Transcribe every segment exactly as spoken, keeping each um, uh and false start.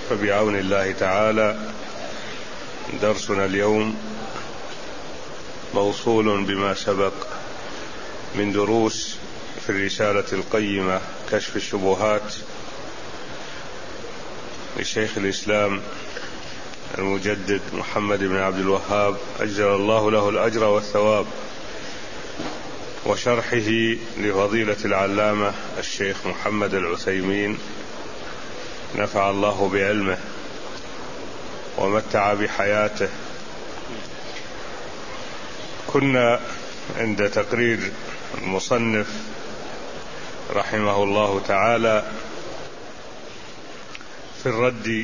فبعون الله تعالى درسنا اليوم موصول بما سبق من دروس في الرسالة القيمة كشف الشبهات لشيخ الإسلام المجدد محمد بن عبد الوهاب أجزل الله له الأجر والثواب، وشرحه لفضيلة العلامة الشيخ محمد العثيمين نفع الله بعلمه ومتع بحياته. كنا عند تقرير المصنف رحمه الله تعالى في الرد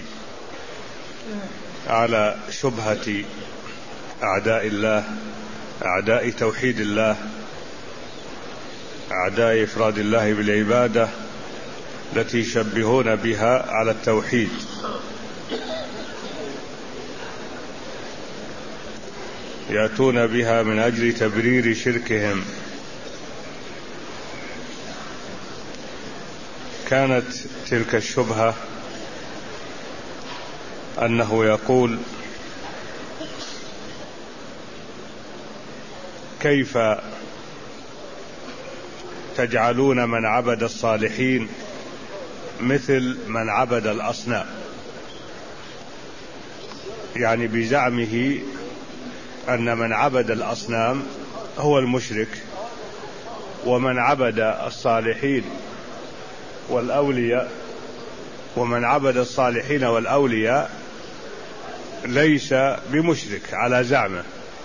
على شبهة أعداء الله، أعداء توحيد الله، أعداء إفراد الله بالعبادة التي يشبهون بها على التوحيد. يأتون بها من أجل تبرير شركهم. كانت تلك الشبهة أنه يقول: كيف تجعلون من عبد الصالحين مثل من عبد الأصنام؟ يعني بزعمه أن من عبد الأصنام هو المشرك، ومن عبد الصالحين والأولياء ومن عبد الصالحين والأولياء ليس بمشرك على زعمه.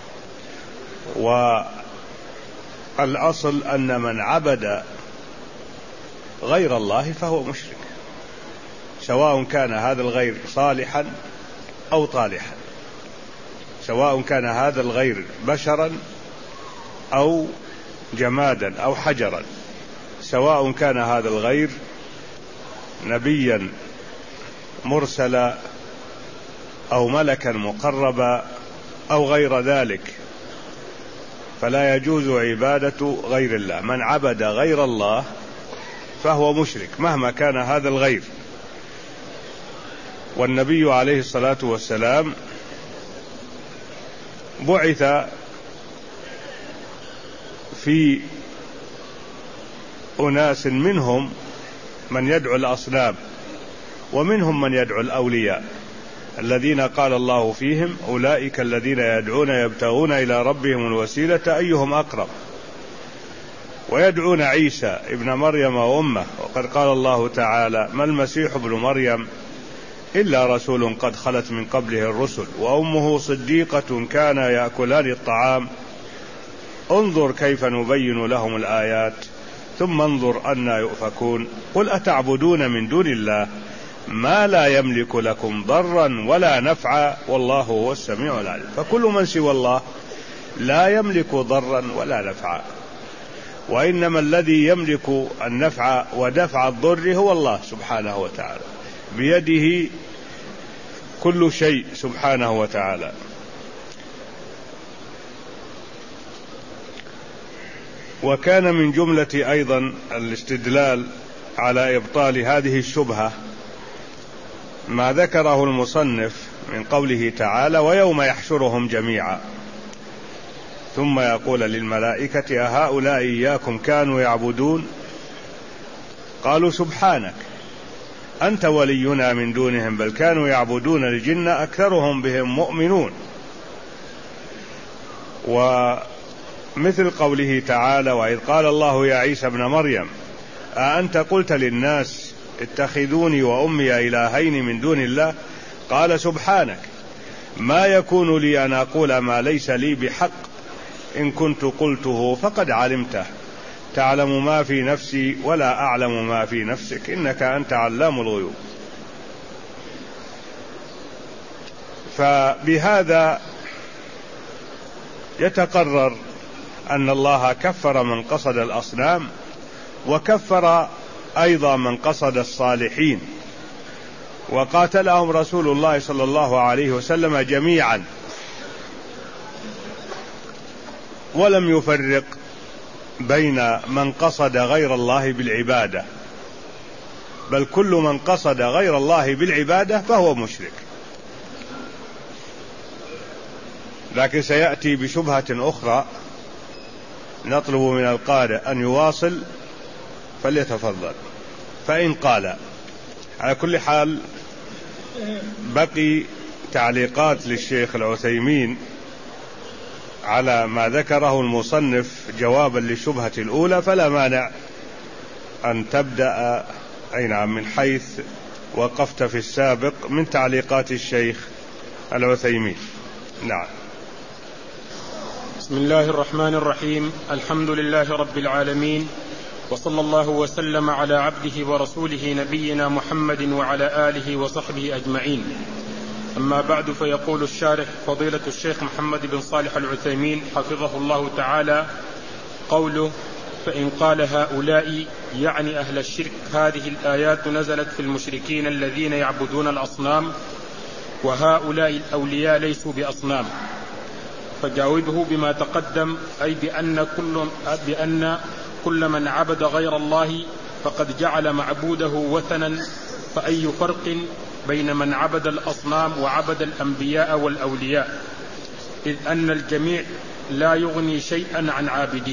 والأصل أن من عبد غير الله فهو مشرك، سواء كان هذا الغير صالحا أو طالحا، سواء كان هذا الغير بشرا أو جمادا أو حجرا، سواء كان هذا الغير نبيا مرسلا أو ملكا مقربا أو غير ذلك، فلا يجوز عبادة غير الله. من عبد غير الله فهو مشرك مهما كان هذا الغير. والنبي عليه الصلاة والسلام بعث في أناس منهم من يدعو الأصنام ومنهم من يدعو الأولياء، الذين قال الله فيهم: أولئك الذين يدعون يبتغون إلى ربهم الوسيلة أيهم أقرب، ويدعون عيسى ابن مريم وأمه. وقد قال الله تعالى: ما المسيح ابن مريم إلا رسول قد خلت من قبله الرسل وأمه صديقة كانا يأكلان الطعام انظر كيف نبين لهم الآيات ثم انظر أنى يؤفكون قل أتعبدون من دون الله ما لا يملك لكم ضرا ولا نفعا والله هو السميع العليم. فكل من سوى الله لا يملك ضرا ولا نفعا، وإنما الذي يملك النفع ودفع الضر هو الله سبحانه وتعالى، بيده كل شيء سبحانه وتعالى. وكان من جملة أيضا الاستدلال على إبطال هذه الشبهة ما ذكره المصنف من قوله تعالى: ويوم يحشرهم جميعا ثم يقول للملائكة أهؤلاء إياكم كانوا يعبدون قالوا سبحانك أنت ولينا من دونهم بل كانوا يعبدون الجن أكثرهم بهم مؤمنون. ومثل قوله تعالى: وإذ قال الله يا عيسى ابن مريم أأنت قلت للناس اتخذوني وأمي إلهين من دون الله قال سبحانك ما يكون لي أن أقول ما ليس لي بحق إن كنت قلته فقد علمته تعلم ما في نفسي ولا أعلم ما في نفسك إنك أنت علام الغيوب. فبهذا يتقرر أن الله كفر من قصد الأصنام وكفر أيضا من قصد الصالحين، وقاتلهم رسول الله صلى الله عليه وسلم جميعا ولم يفرق بين من قصد غير الله بالعبادة بل كل من قصد غير الله بالعبادة فهو مشرك. لكن سيأتي بشبهة أخرى، نطلب من القارئ أن يواصل فليتفضل. فإن قال، على كل حال بقي تعليقات للشيخ العثيمين على ما ذكره المصنف جوابا للشبهة الأولى، فلا مانع أن تبدأ أي نعم من حيث وقفت في السابق من تعليقات الشيخ العثيمين. نعم. بسم الله الرحمن الرحيم. الحمد لله رب العالمين، وصلى الله وسلم على عبده ورسوله نبينا محمد وعلى آله وصحبه أجمعين. أما بعد، فيقول الشارح فضيلة الشيخ محمد بن صالح العثيمين حفظه الله تعالى: قوله فإن قال هؤلاء يعني أهل الشرك، هذه الآيات نزلت في المشركين الذين يعبدون الأصنام، وهؤلاء الأولياء ليسوا بأصنام. فجاوبه بما تقدم، أي بأن كل, بأن كل من عبد غير الله فقد جعل معبوده وثنا، فأي فرق بين من عبد الأصنام وعبد الأنبياء والأولياء، إذ أن الجميع لا يغني شيئا عن عابديه.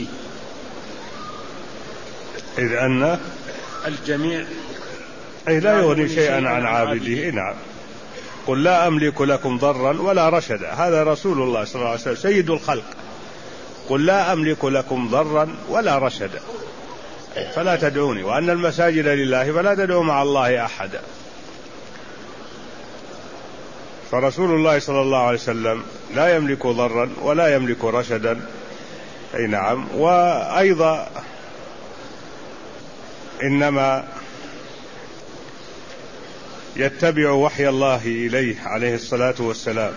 إذ أن الجميع أي لا يغني شيئا عن عابديه. نعم. قل لا أملك لكم ضرا ولا رشدا، هذا رسول الله صلى الله عليه وسلم سيد الخلق. قل لا أملك لكم ضرا ولا رشدا، فلا تدعوني، وأن المساجد لله فلا تدعوا مع الله أحدا. فرسول الله صلى الله عليه وسلم لا يملك ضرا ولا يملك رشدا. أي نعم. وأيضا إنما يتبع وحي الله إليه عليه الصلاة والسلام.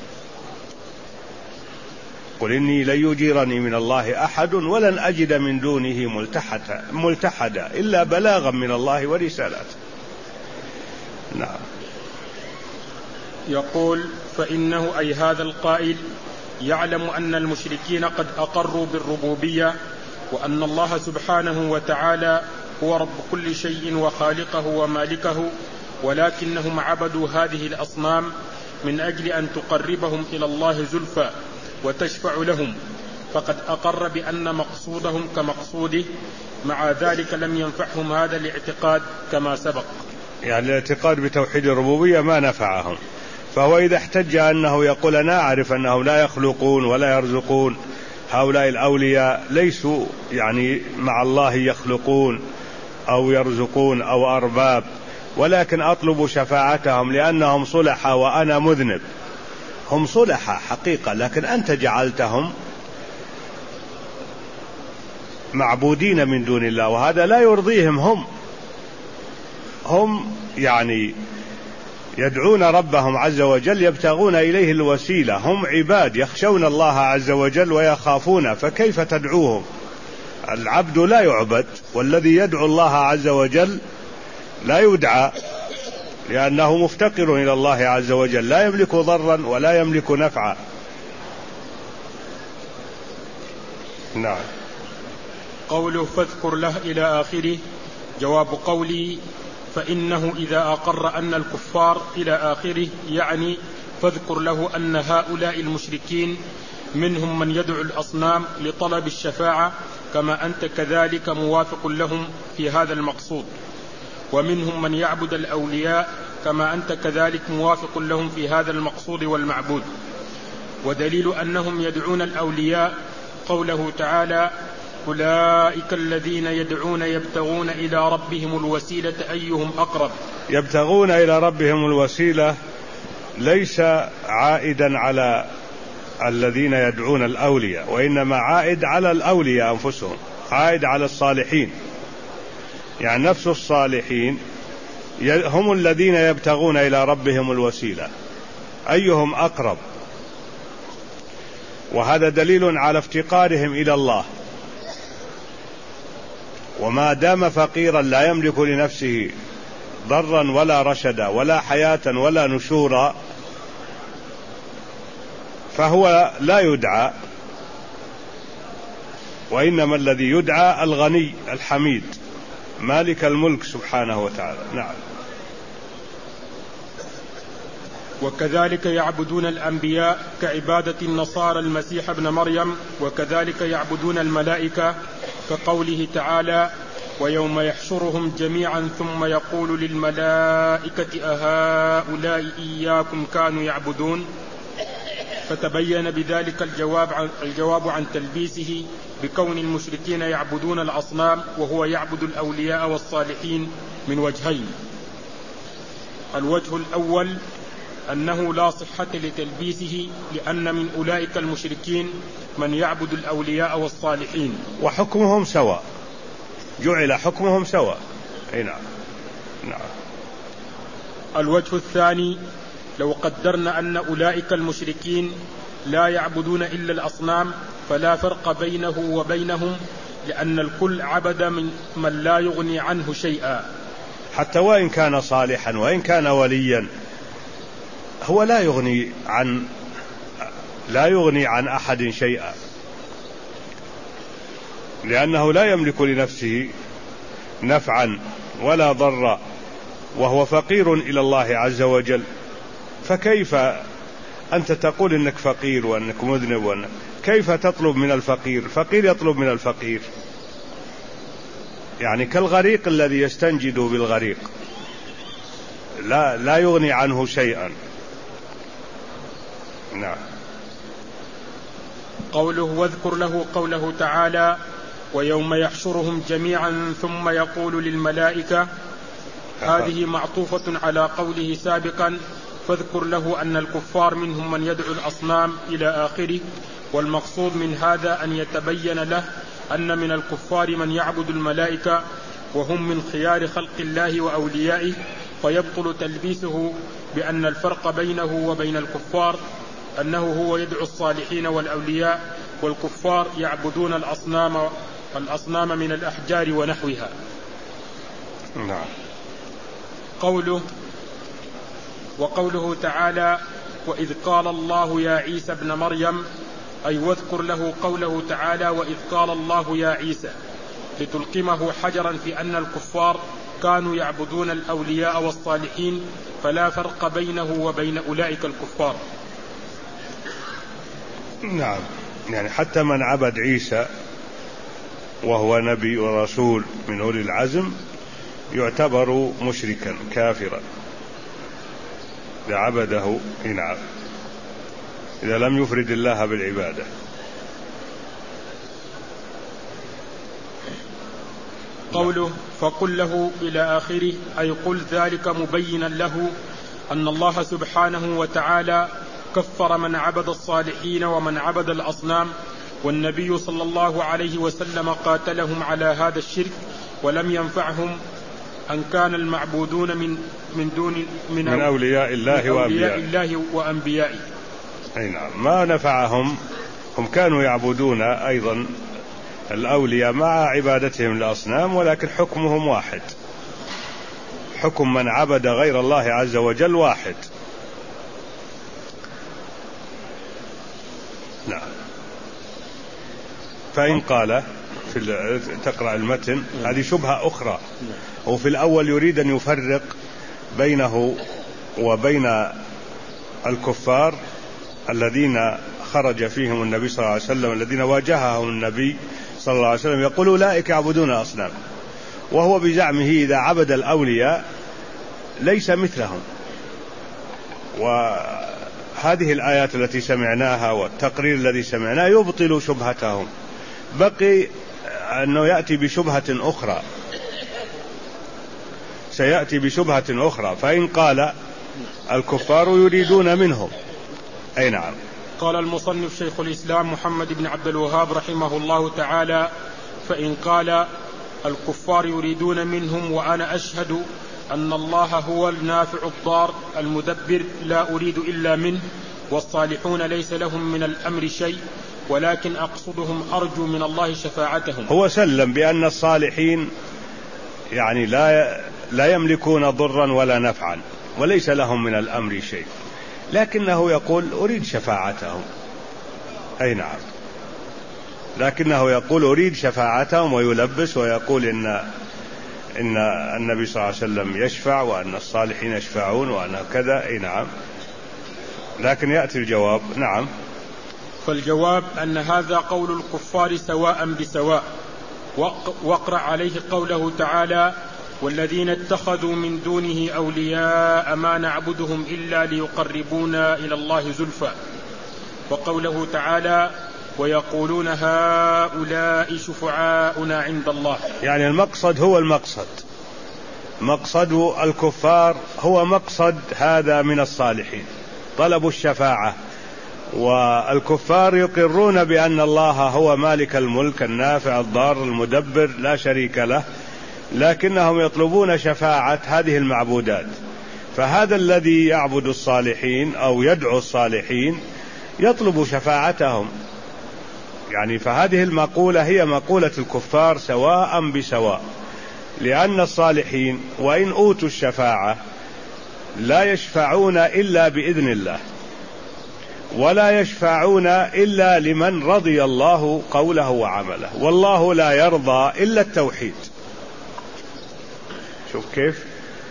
قل إني لن يجيرني من الله أحد ولن أجد من دونه ملتحدا, ملتحدا إلا بلاغا من الله ورسالاته. نعم. يقول فإنه أي هذا القائل يعلم أن المشركين قد أقروا بالربوبية، وأن الله سبحانه وتعالى هو رب كل شيء وخالقه ومالكه، ولكنهم عبدوا هذه الأصنام من أجل أن تقربهم إلى الله زلفى وتشفع لهم، فقد أقر بأن مقصودهم كمقصوده، مع ذلك لم ينفعهم هذا الاعتقاد كما سبق. يعني الاعتقاد بتوحيد الربوبية ما نفعهم. فهو إذا احتج أنه يقول أنا أعرف أنهم لا يخلقون ولا يرزقون، هؤلاء الأولياء ليسوا يعني مع الله يخلقون أو يرزقون أو أرباب، ولكن أطلب شفاعتهم لأنهم صلحة وأنا مذنب. هم صلحة حقيقة، لكن أنت جعلتهم معبودين من دون الله، وهذا لا يرضيهم. هم هم يعني يدعون ربهم عز وجل يبتغون إليه الوسيلة، هم عباد يخشون الله عز وجل ويخافون، فكيف تدعوهم؟ العبد لا يعبد، والذي يدعو الله عز وجل لا يدعى، لأنه مفتقر إلى الله عز وجل، لا يملك ضرا ولا يملك نفعا. نعم. قوله فاذكر له إلى آخره، جواب قولي فإنه إذا أقر أن الكفار إلى آخره يعني فاذكر له أن هؤلاء المشركين منهم من يدعو الأصنام لطلب الشفاعة، كما أنت كذلك موافق لهم في هذا المقصود، ومنهم من يعبد الأولياء كما أنت كذلك موافق لهم في هذا المقصود والمعبود. ودليل أنهم يدعون الأولياء قوله تعالى أولئك الذين يدعون يبتغون إلى ربهم الوسيلة أيهم أقرب. يبتغون إلى ربهم الوسيلة ليس عائدا على الذين يدعون الأولياء، وإنما عائد على الأولياء أنفسهم، عائد على الصالحين. يعني نفس الصالحين هم الذين يبتغون إلى ربهم الوسيلة أيهم أقرب، وهذا دليل على افتقارهم إلى الله. وما دام فقيرا لا يملك لنفسه ضرا ولا رشدا ولا حياة ولا نشورا، فهو لا يدعى، وإنما الذي يدعى الغني الحميد مالك الملك سبحانه وتعالى. نعم. وكذلك يعبدون الأنبياء كعبادة النصارى المسيح ابن مريم، وكذلك يعبدون الملائكة كقوله تعالى: ويوم يحشرهم جميعا ثم يقول للملائكة أهؤلاء إياكم كانوا يعبدون. فتبين بذلك الجواب عن, الجواب عن تلبيسه بكون المشركين يعبدون الأصنام وهو يعبد الأولياء والصالحين من وجهين: الوجه الأول أنه لا صحة لتلبيسه، لأن من أولئك المشركين من يعبد الأولياء والصالحين وحكمهم سواء، جعل حكمهم سواء. أي نعم. نعم. الوجه الثاني: لو قدرنا أن أولئك المشركين لا يعبدون إلا الأصنام فلا فرق بينه وبينهم، لأن الكل عبد من, من لا يغني عنه شيئا، حتى وإن كان صالحا وإن كان وليا هو لا يغني عن لا يغني عن أحد شيئا، لأنه لا يملك لنفسه نفعا ولا ضرا، وهو فقير إلى الله عز وجل. فكيف أنت تقول إنك فقير وأنك مذنب وأنك كيف تطلب من الفقير؟ الفقير يطلب من الفقير، يعني كالغريق الذي يستنجد بالغريق، لا لا يغني عنه شيئا. نعم. قوله واذكر له قوله تعالى: ويوم يحشرهم جميعا ثم يقول للملائكة، هذه معطوفة على قوله سابقا: فاذكر له أن الكفار منهم من يدعو الأصنام إلى آخره. والمقصود من هذا أن يتبين له أن من الكفار من يعبد الملائكة وهم من خيار خلق الله وأوليائه، فيبطل تلبيسه بأن الفرق بينه وبين الكفار أنه هو يدعو الصالحين والأولياء، والكفار يعبدون الأصنام الأصنام من الأحجار ونحوها. نعم. قوله وقوله تعالى: وإذ قال الله يا عيسى ابن مريم، أي واذكر له قوله تعالى: وإذ قال الله يا عيسى، لتلقمه حجرا في أن الكفار كانوا يعبدون الأولياء والصالحين، فلا فرق بينه وبين أولئك الكفار. نعم. يعني حتى من عبد عيسى وهو نبي ورسول من أولي العزم يعتبر مشركا كافرا إذا عبده. نعم. إذا لم يفرد الله بالعبادة. قوله فقل له إلى آخره، أي قل ذلك مبينا له أن الله سبحانه وتعالى كفر من عبد الصالحين ومن عبد الأصنام، والنبي صلى الله عليه وسلم قاتلهم على هذا الشرك، ولم ينفعهم أن كان المعبودون من من دون من, من أولياء الله وأنبيائه. الله وأنبيائه. أي نعم. ما نفعهم، هم كانوا يعبدون أيضا الأولياء مع عبادتهم للأصنام، ولكن حكمهم واحد، حكم من عبد غير الله عز وجل واحد. نعم. فإن قال في تقرأ المتن هذه شبهة أخرى، وفي الأول يريد أن يفرق بينه وبين الكفار الذين خرج فيهم النبي صلى الله عليه وسلم، الذين واجههم النبي صلى الله عليه وسلم، يقول أولئك يعبدون أصنام، وهو بزعمه إذا عبد الأولياء ليس مثلهم. وهذه الآيات التي سمعناها والتقرير الذي سمعناه يبطل شبهتهم. بقي أنه يأتي بشبهة أخرى، سيأتي بشبهة أخرى. فإن قال الكفار يريدون منهم. أي نعم. قال المصنف شيخ الإسلام محمد بن عبد الوهاب رحمه الله تعالى: فإن قال الكفار يريدون منهم وأنا أشهد أن الله هو النافع الضار المدبر لا أريد إلا منه، والصالحون ليس لهم من الأمر شيء، ولكن أقصدهم أرجو من الله شفاعتهم. هو سلم بأن الصالحين يعني لا لا يملكون ضرا ولا نفعا وليس لهم من الأمر شيء، لكنه يقول أريد شفاعتهم. أي نعم. لكنه يقول أريد شفاعتهم، ويلبس ويقول إن إن النبي صلى الله عليه وسلم يشفع وأن الصالحين يشفعون وأن كذا. أي نعم، لكن يأتي الجواب. نعم. فالجواب أن هذا قول الكفار سواء بسواء. واقرأ عليه قوله تعالى: والذين اتخذوا من دونه أولياء ما نعبدهم إلا ليقربونا إلى الله زلفى. وقوله تعالى: ويقولون هؤلاء شفعاؤنا عند الله. يعني المقصد هو المقصد، مقصد الكفار هو مقصد هذا من الصالحين، طلب الشفاعة. والكفار يقرون بأن الله هو مالك الملك النافع الضار المدبر لا شريك له، لكنهم يطلبون شفاعة هذه المعبودات. فهذا الذي يعبد الصالحين أو يدعو الصالحين يطلب شفاعتهم. يعني فهذه المقولة هي مقولة الكفار سواء بسواء، لأن الصالحين وإن أوتوا الشفاعة لا يشفعون إلا بإذن الله، ولا يشفعون إلا لمن رضي الله قوله وعمله، والله لا يرضى إلا التوحيد. شوف كيف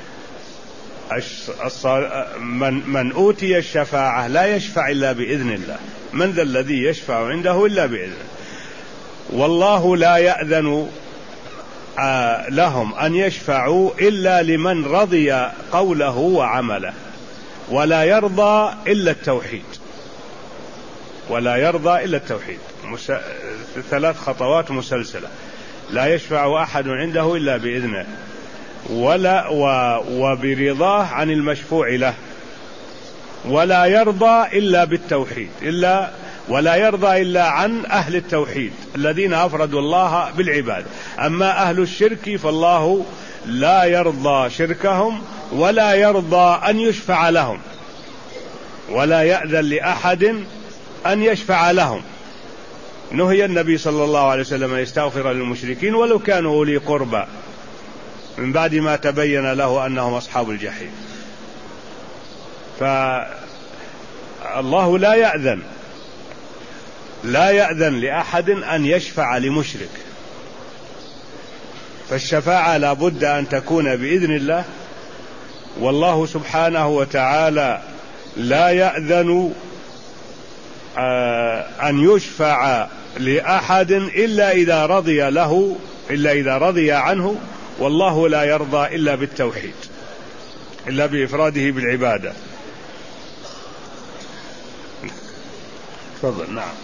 من, من أوتي الشفاعة لا يشفع إلا بإذن الله. من ذا الذي يشفع عنده إلا بإذنه؟ والله لا يأذن لهم أن يشفعوا إلا لمن رضي قوله وعمله، ولا يرضى إلا التوحيد، ولا يرضى إلا التوحيد. مس... ثلاث خطوات مسلسلة: لا يشفع أحد عنده إلا بإذنه، ولا و... وبرضاه عن المشفوع له، ولا يرضى إلا بالتوحيد، إلا ولا يرضى إلا عن أهل التوحيد الذين أفردوا الله بالعبادة. أما أهل الشرك فالله لا يرضى شركهم، ولا يرضى أن يشفع لهم، ولا يأذن لأحد أن يشفع لهم. نهي النبي صلى الله عليه وسلم أن يستغفر للمشركين ولو كانوا أولي قربى من بعد ما تبين له أنهم أصحاب الجحيم. فالله لا يأذن لا يأذن لأحد أن يشفع لمشرك، فالشفاعة لا بد أن تكون بإذن الله، والله سبحانه وتعالى لا يأذن أن يشفع لأحد إلا إذا رضي له إلا إذا رضي عنه، والله لا يرضى إلا بالتوحيد، إلا بإفراده بالعبادة. تفضل. نعم.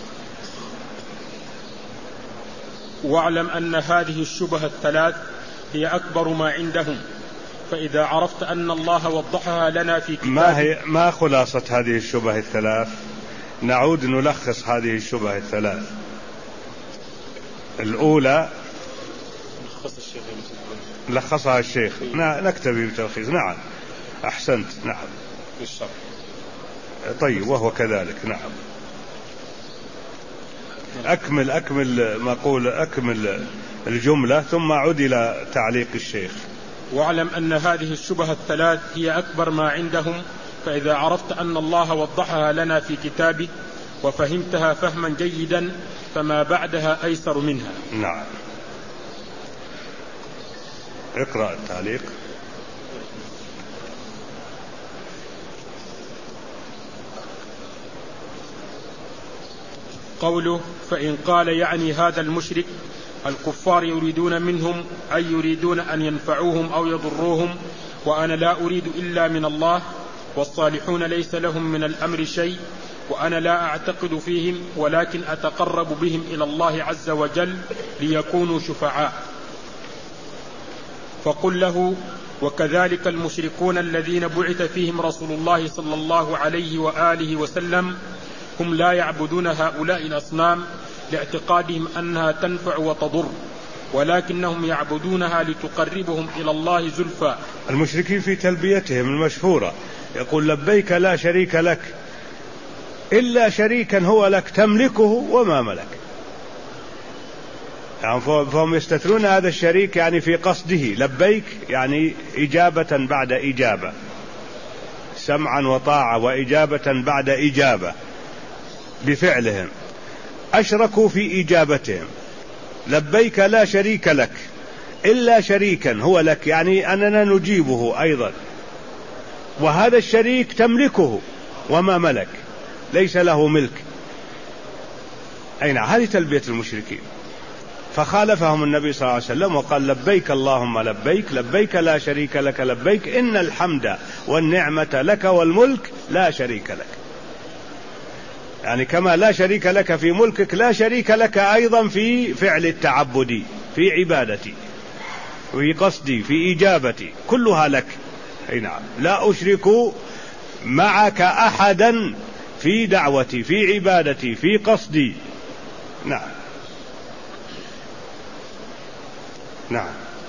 واعلم أن هذه الشبهة الثلاث هي أكبر ما عندهم، فإذا عرفت أن الله وضحها لنا في كتابه. ما هي ما خلاصة هذه الشبهة الثلاث؟ نعود نلخص هذه الشبهة الثلاث. الأولى لخصها الشيخ، نكتفي بتلخيص. نعم أحسنت. نعم طيب، وهو كذلك. نعم أكمل أكمل مقول أكمل الجملة ثم عد إلى تعليق الشيخ. واعلم أن هذه الشبهة الثلاث هي أكبر ما عندهم، فإذا عرفت أن الله وضحها لنا في كتابه وفهمتها فهما جيدا فما بعدها أيسر منها. نعم. اقرأ التعليق. قوله: فإن قال يعني هذا المشرك الكفار يريدون منهم أي يريدون أن ينفعوهم أو يضروهم، وأنا لا أريد إلا من الله، والصالحون ليس لهم من الأمر شيء، وأنا لا أعتقد فيهم ولكن أتقرب بهم إلى الله عز وجل ليكونوا شفعاء. فقل له: وكذلك المشركون الذين بعث فيهم رسول الله صلى الله عليه وآله وسلم هم لا يعبدون هؤلاء الأصنام لاعتقادهم أنها تنفع وتضر، ولكنهم يعبدونها لتقربهم إلى الله زلفى. المشركين في تلبيتهم المشهورة يقول: لبيك لا شريك لك إلا شريكا هو لك تملكه وما ملك. يعني فهم يستثنون هذا الشريك يعني في قصده لبيك، يعني إجابة بعد إجابة، سمعا وطاعة وإجابة بعد إجابة بفعلهم. أشركوا في إجابتهم: لبيك لا شريك لك إلا شريكا هو لك، يعني أننا نجيبه أيضا، وهذا الشريك تملكه وما ملك، ليس له ملك. أين هذه تلبية المشركين. فخالفهم النبي صلى الله عليه وسلم وقال لبيك اللهم لبيك، لبيك لا شريك لك لبيك، إن الحمد والنعمة لك والملك لا شريك لك. يعني كما لا شريك لك في ملكك لا شريك لك أيضا في فعل التعبد، في عبادتي، في قصدي، في إجابتي، كلها لك. أي نعم، لا أشرك معك أحدا في دعوتي، في عبادتي، في قصدي. نعم نعم.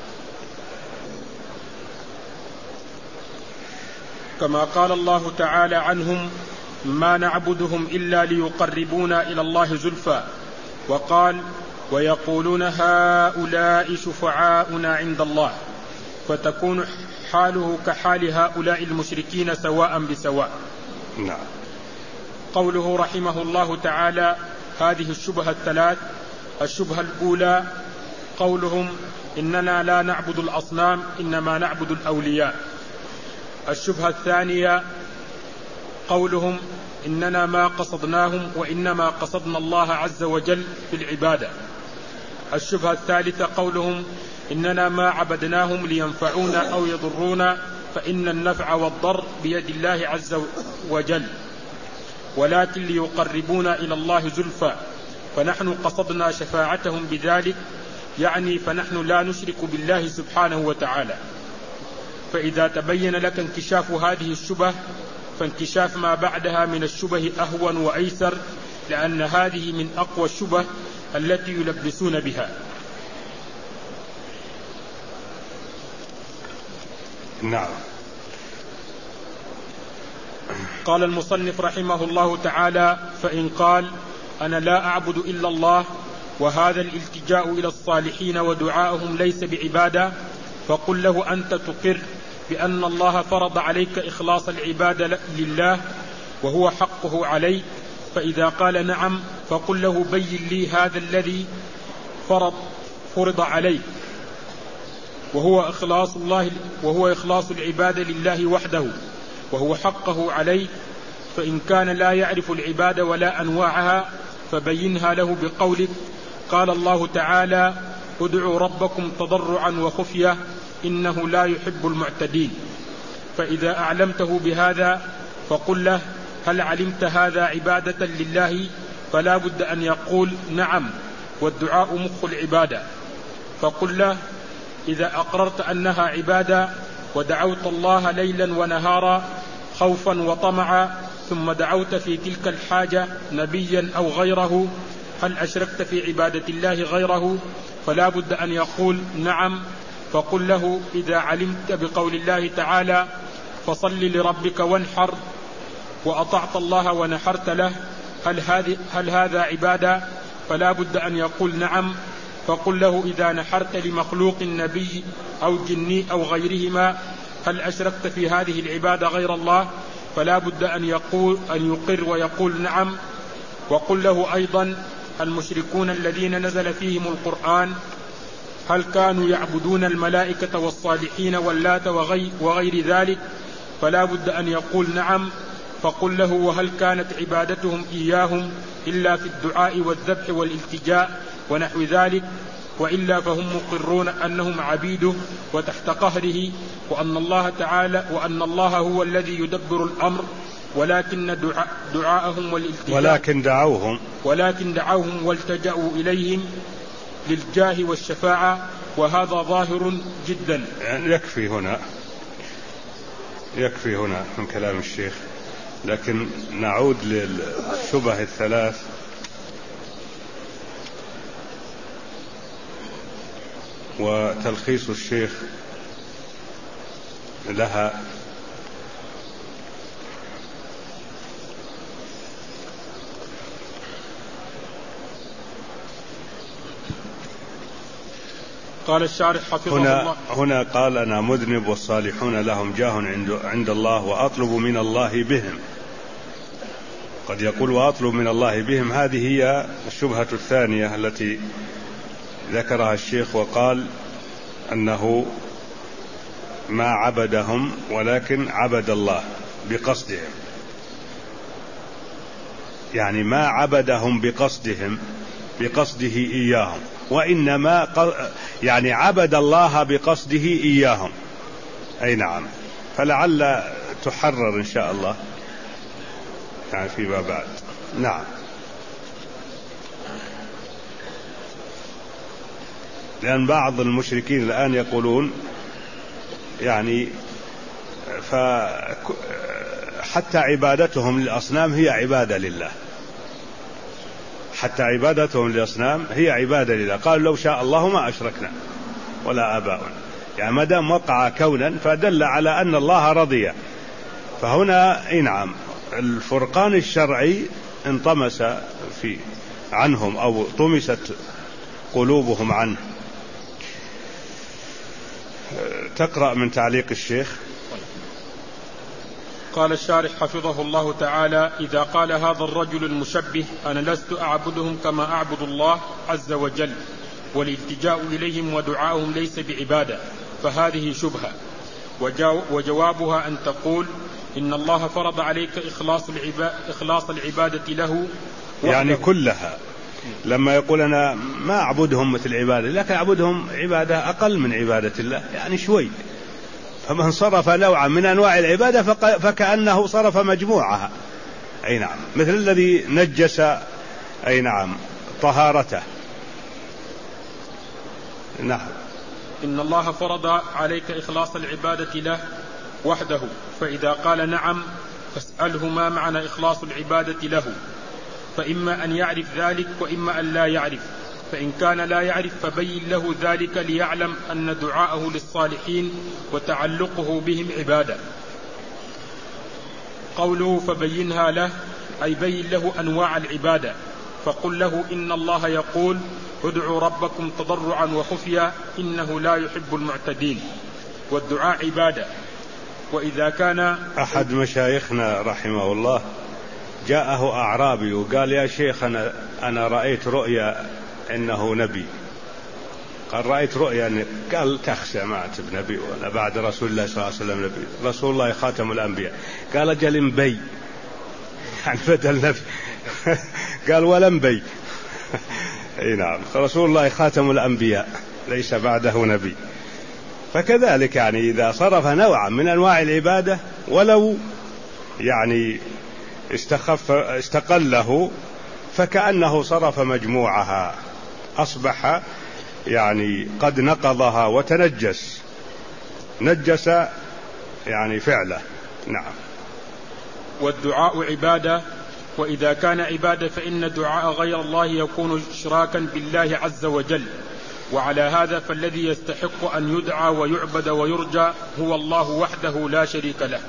كما قال الله تعالى عنهم ما نعبدهم إلا ليقربونا إلى الله زلفى، وقال ويقولون هؤلاء شفعاؤنا عند الله، فتكون حاله كحال هؤلاء المشركين سواء بسواء. نعم. قوله رحمه الله تعالى هذه الشبهة الثلاث: الشبهة الأولى قولهم إننا لا نعبد الأصنام إنما نعبد الأولياء. الشبهة الثانية قولهم إننا ما قصدناهم وإنما قصدنا الله عز وجل في العبادة. الشبهة الثالثة قولهم إننا ما عبدناهم لينفعونا أو يضرونا، فإن النفع والضر بيد الله عز وجل، ولكن ليقربونا إلى الله زلفى، فنحن قصدنا شفاعتهم بذلك، يعني فنحن لا نشرك بالله سبحانه وتعالى. فإذا تبين لك انكشاف هذه الشبه فانكشاف ما بعدها من الشبه أهون وأيسر، لأن هذه من أقوى الشبه التي يلبسون بها. نعم. قال المصنف رحمه الله تعالى: فإن قال أنا لا أعبد إلا الله، وهذا الالتجاء إلى الصالحين ودعاءهم ليس بعبادة، فقل له أنت تقر بأن الله فرض عليك إخلاص العبادة لله وهو حقه عليك. فإذا قال نعم فقل له بين لي هذا الذي فرض فرض عليك، وهو إخلاص الله وهو إخلاص العبادة لله وحده وهو حقه عليك. فإن كان لا يعرف العبادة ولا أنواعها فبينها له بقولك قال الله تعالى ادعوا ربكم تضرعا وخفية إنه لا يحب المعتدين. فإذا أعلمته بهذا فقل له هل علمت هذا عبادة لله؟ فلا بد أن يقول نعم، والدعاء مخ العبادة. فقل له إذا أقررت أنها عبادة ودعوت الله ليلا ونهارا خوفا وطمعا، ثم دعوت في تلك الحاجة نبيا أو غيره، هل أشركت في عبادة الله غيره؟ فلا بد أن يقول نعم. فقل له إذا علمت بقول الله تعالى فصل لربك وانحر وأطعت الله ونحرت له، هل, هذه هل هذا عبادة؟ فلا بد أن يقول نعم. فقل له إذا نحرت لمخلوق نبي أو جني أو غيرهما هل أشركت في هذه العبادة غير الله؟ فلا بد أن يقول أن يقر ويقول نعم. وقل له أيضا المشركون الذين نزل فيهم القرآن هل كانوا يعبدون الملائكة والصالحين واللات وغير ذلك؟ فلا بد أن يقول نعم. فقل له وهل كانت عبادتهم إياهم إلا في الدعاء والذبح والالتجاء ونحو ذلك؟ وإلا فهم مقرون أنهم عبيده وتحت قهره، وأن الله تعالى وأن الله هو الذي يدبر الأمر، ولكن دعاء دعاءهم والالتجاء ولكن دعوهم ولكن دعوهم والتجأوا إليهم للجاه والشفاعة، وهذا ظاهر جدا. يعني يكفي هنا يكفي هنا من كلام الشيخ، لكن نعود للشبه الثلاث. وتلخيص الشيخ لها: قال الشارح حفظه هنا الله هنا قال أنا مذنب والصالحون لهم جاه عند, عند الله وأطلب من الله بهم. قد يقول وأطلب من الله بهم، هذه هي الشبهة الثانية التي ذكرها الشيخ، وقال أنه ما عبدهم ولكن عبد الله بقصدهم، يعني ما عبدهم بقصدهم بقصده إياهم، وإنما يعني عبد الله بقصده إياهم. أي نعم. فلعل تحرر إن شاء الله يعني فيما بعد. نعم. لأن بعض المشركين الآن يقولون يعني فحتى عبادتهم للأصنام هي عبادة لله، حتى عبادتهم للأصنام هي عبادة لله. قالوا لو شاء الله ما أشركنا ولا آباؤنا، يعني ما دام وقع كونا فدل على أن الله رضي. فهنا إيه نعم الفرقان الشرعي انطمس في عنهم أو طمست قلوبهم عنه. تقرأ من تعليق الشيخ. قال الشارح حفظه الله تعالى: إذا قال هذا الرجل المشبه أنا لست أعبدهم كما أعبد الله عز وجل والالتجاء إليهم ودعاؤهم ليس بعبادة، فهذه شبهة، وجوابها أن تقول إن الله فرض عليك إخلاص العبادة, إخلاص العبادة له يعني كلها. لما يقول أنا ما أعبدهم مثل عبادة لكن أعبدهم عبادة أقل من عبادة الله، يعني شوي، فمن صرف نوعا من أنواع العبادة فكأنه صرف مجموعها. أي نعم. مثل الذي نجس أي نعم طهارته. نعم. إن الله فرض عليك إخلاص العبادة له وحده، فإذا قال نعم فاسأله ما معنى إخلاص العبادة له، فإما أن يعرف ذلك وإما أن لا يعرف، فإن كان لا يعرف فبين له ذلك ليعلم أن دعاءه للصالحين وتعلقه بهم عبادة. قوله فبينها له أي بين له أنواع العبادة، فقل له إن الله يقول ادعوا ربكم تضرعا وخفيا إنه لا يحب المعتدين، والدعاء عبادة. وإذا كان أحد مشايخنا رحمه الله جاءه أعرابي وقال يا شيخ أنا, أنا رأيت رؤيا إنه نبي. قال رأيت رؤيا، قال تخشى ما أنت بنبي ولا بعد رسول الله صلى الله عليه وسلم نبي، رسول الله خاتم الأنبياء. قال أجل بي يعني بدل نبي قال ولم بي أي نعم، رسول الله خاتم الأنبياء ليس بعده نبي. فكذلك يعني إذا صرف نوعا من أنواع العبادة ولو يعني استخف استقله فكأنه صرف مجموعها، أصبح يعني قد نقضها وتنجس، نجس يعني فعله. نعم. والدعاء عبادة، وإذا كان عبادة فإن دعاء غير الله يكون إشراكا بالله عز وجل، وعلى هذا فالذي يستحق أن يدعى ويعبد ويرجى هو الله وحده لا شريك له.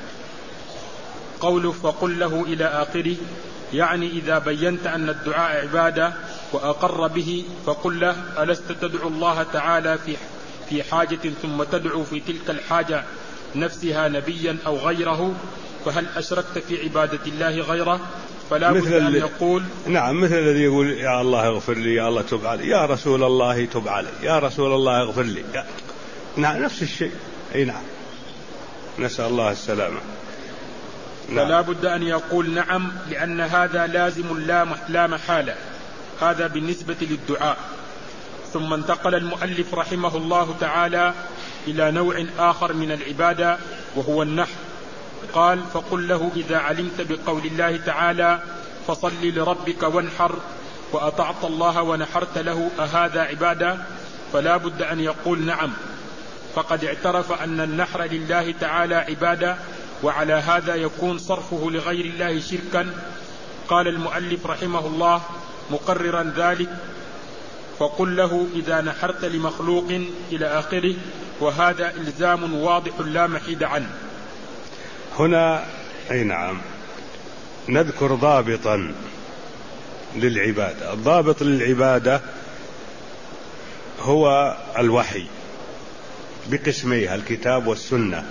قوله فقل له إلى آخره يعني إذا بينت أن الدعاء عبادة وأقر به فقل له ألست تدعو الله تعالى في في حاجة ثم تدعو في تلك الحاجة نفسها نبيا أو غيره، فهل أشركت في عبادة الله غيره؟ فلا بد أن يقول نعم، مثل الذي يقول يا الله اغفر لي، يا الله تب علي، يا رسول الله تب علي، يا رسول الله اغفر لي. نعم نفس الشيء. أي نعم، نسأل الله السلامة. نعم. فلا بد أن يقول نعم، لأن هذا لازم لا محالة. هذا بالنسبة للدعاء. ثم انتقل المؤلف رحمه الله تعالى إلى نوع آخر من العبادة وهو النحر. قال فقل له إذا علمت بقول الله تعالى فصل لربك وانحر وأطعت الله ونحرت له أهذا عبادة؟ فلا بد أن يقول نعم، فقد اعترف أن النحر لله تعالى عبادة، وعلى هذا يكون صرفه لغير الله شركا. قال المؤلف رحمه الله مقررا ذلك فقل له إذا نحرت لمخلوق إلى آخره، وهذا إلزام واضح لا محيد عنه. هنا أي نعم نذكر ضابطا للعبادة. الضابط للعبادة هو الوحي بقسميها الكتاب والسنة،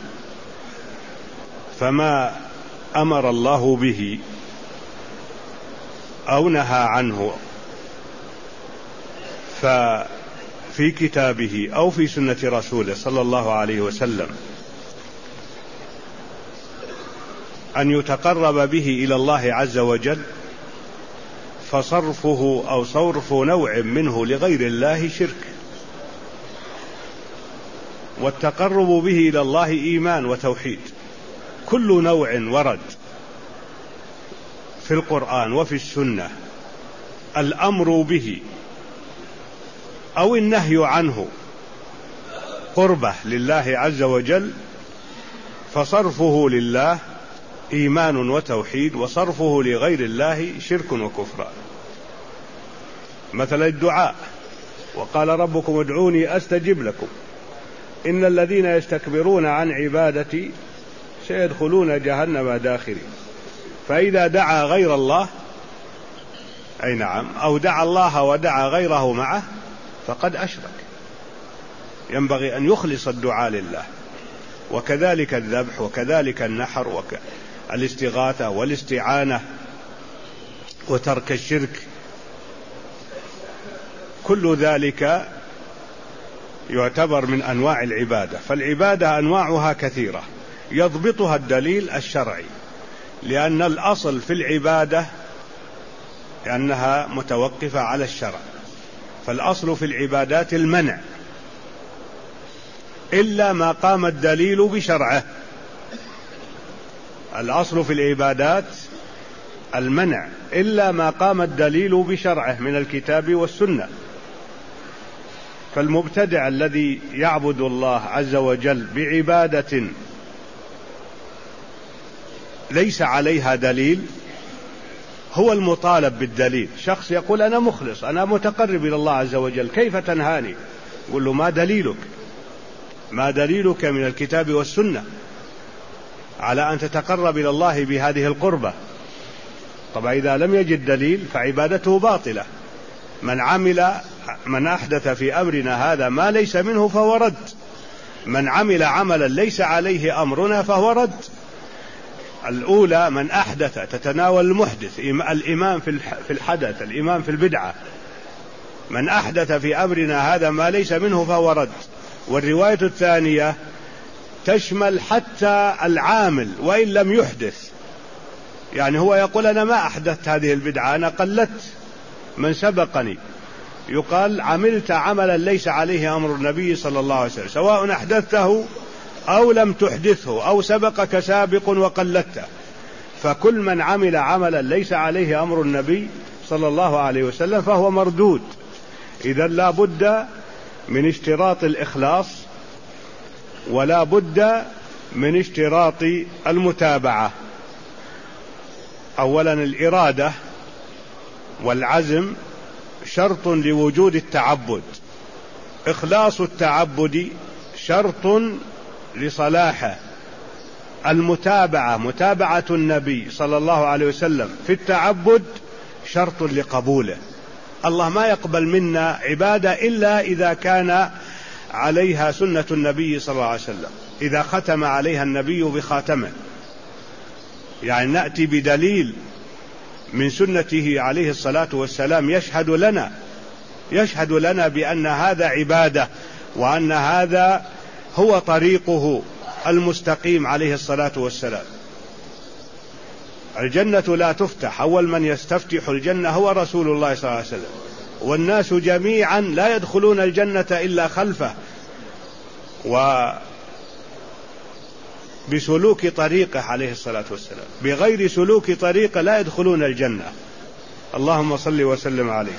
فما أمر الله به أو نهى عنه في كتابه أو في سنة رسوله صلى الله عليه وسلم أن يتقرب به إلى الله عز وجل، فصرفه أو صرف نوع منه لغير الله شرك. والتقرب به إلى الله إيمان وتوحيد. كل نوع ورد في القرآن وفي السنة الأمر به أو النهي عنه قربة لله عز وجل، فصرفه لله إيمان وتوحيد، وصرفه لغير الله شرك وكفران. مثل الدعاء: وقال ربكم ادعوني أستجب لكم إن الذين يستكبرون عن عبادتي سيدخلون جهنم داخرين. فإذا دعا غير الله، أي نعم، أو دعا الله ودعا غيره معه فقد أشرك. ينبغي أن يخلص الدعاء لله. وكذلك الذبح، وكذلك النحر، والاستغاثة والاستعانة، وترك الشرك، كل ذلك يعتبر من أنواع العبادة. فالعبادة أنواعها كثيرة يضبطها الدليل الشرعي، لأن الأصل في العبادة أنها متوقفة على الشرع. فالأصل في العبادات المنع إلا ما قام الدليل بشرعه. الأصل في العبادات المنع إلا ما قام الدليل بشرعه من الكتاب والسنة. فالمبتدع الذي يعبد الله عز وجل بعبادة ليس عليها دليل هو المطالب بالدليل. شخص يقول أنا مخلص، أنا متقرب إلى الله عز وجل، كيف تنهاني؟ يقول له: ما دليلك؟ ما دليلك من الكتاب والسنة على أن تتقرب إلى الله بهذه القربة؟ طبعا إذا لم يجد دليل فعبادته باطلة. من عمل من أحدث في أمرنا هذا ما ليس منه فهو رد. من عمل عملا ليس عليه أمرنا فهو رد. الأولى من أحدث تتناول المحدث، الإمام في الحدث، الإمام في البدعة. من أحدث في أمرنا هذا ما ليس منه فهو رد. والرواية الثانية تشمل حتى العامل وإن لم يحدث، يعني هو يقول أنا ما أحدثت هذه البدعة، أنا قلدت من سبقني. يقال عملت عملا ليس عليه أمر النبي صلى الله عليه وسلم، سواء أحدثته أو لم تحدثه أو سبقك سابق وقلدته. فكل من عمل عملا ليس عليه أمر النبي صلى الله عليه وسلم فهو مردود. إذن لا بد من اشتراط الإخلاص، ولا بد من اشتراط المتابعة. أولا الإرادة والعزم شرط لوجود التعبد. إخلاص التعبد شرط لصلاحه. المتابعة، متابعة النبي صلى الله عليه وسلم في التعبد شرط لقبوله. الله ما يقبل منا عبادة إلا إذا كان عليها سنة النبي صلى الله عليه وسلم، إذا ختم عليها النبي بخاتمه، يعني نأتي بدليل من سنته عليه الصلاة والسلام يشهد لنا يشهد لنا بأن هذا عبادة، وأن هذا هو طريقه المستقيم عليه الصلاة والسلام. الجنة لا تفتح، أول من يستفتح الجنة هو رسول الله صلى الله عليه وسلم، والناس جميعا لا يدخلون الجنة إلا خلفه، وبسلوك طريقه عليه الصلاة والسلام. بغير سلوك طريقه لا يدخلون الجنة. اللهم صل وسلم عليه.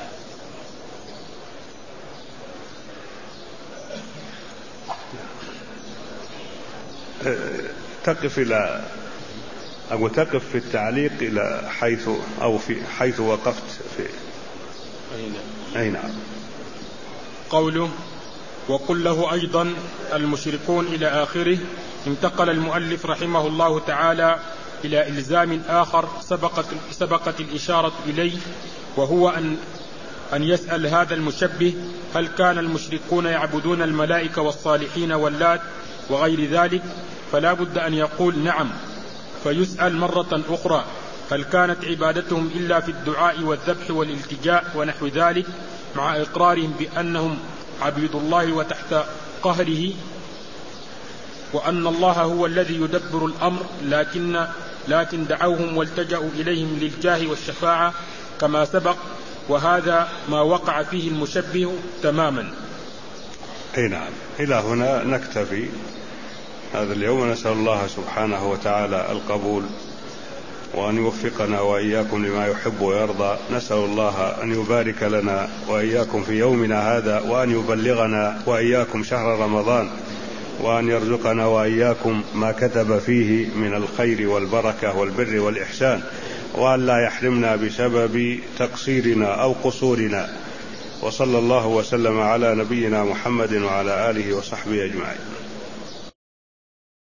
تقف إلى أو تقف في التعليق إلى حيث أو في حيث وقفت في أي نعم. قوله: وقل له أيضا المشركون إلى آخره. انتقل المؤلف رحمه الله تعالى إلى إلزام آخر سبقت, سبقت الإشارة إليه، وهو أن, أن يسأل هذا المشبه: هل كان المشركون يعبدون الملائكة والصالحين واللات وغير ذلك؟ فلا بد أن يقول نعم. فيسأل مرة أخرى: هل كانت عبادتهم إلا في الدعاء والذبح والالتجاء ونحو ذلك، مع إقرارهم بأنهم عبيد الله وتحت قهره، وأن الله هو الذي يدبر الأمر، لكن لكن دعوهم والتجأوا إليهم للجاه والشفاعة كما سبق، وهذا ما وقع فيه المشبه تماما. أي نعم. إلى هنا نكتفي هذا اليوم، ونسأل الله سبحانه وتعالى القبول، وأن يوفقنا وإياكم لما يحب ويرضى. نسأل الله أن يبارك لنا وإياكم في يومنا هذا، وأن يبلغنا وإياكم شهر رمضان، وأن يرزقنا وإياكم ما كتب فيه من الخير والبركة والبر والإحسان، وأن لا يحرمنا بسبب تقصيرنا أو قصورنا. وصلى الله وسلم على نبينا محمد وعلى آله وصحبه أجمعين.